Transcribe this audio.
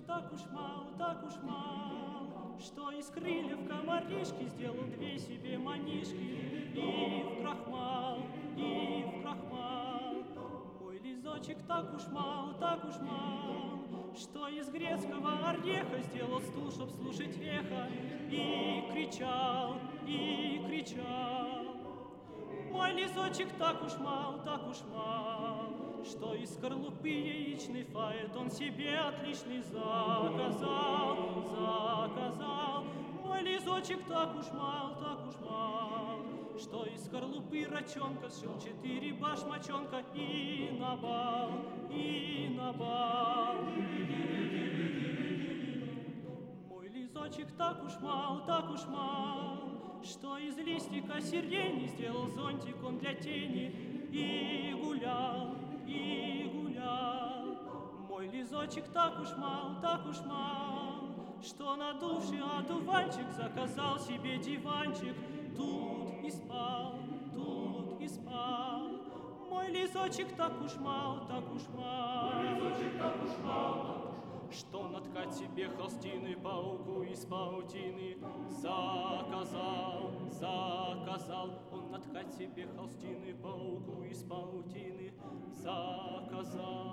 так уж мал, что из крыльев комаришки сделал две себе манишки и в крахмал, и в крахмал. Мой лизочек так уж мал, что из грецкого ореха сделал стул, чтоб слушать эхо, и кричал, и кричал. Мой лизочек так уж мал, что из скорлупы яичный фаэтон себе отличный заказал, заказал. Мой лизочек так уж мал, что из скорлупы рачонка сшил 4 башмачонка и на бал, и на бал. Мой лизочек так уж мал, что из листика сирени сделал зонтик он для тени и гулял, и гулял. Мой лизочек так уж мал, что надувший одуванчик заказал себе диванчик, тут и спал, тут и спал. Мой лизочек так уж мал, что наткать себе холстины пауку из паутины заказал, заказал. Он наткать себе холстины пауку из паутины заказал.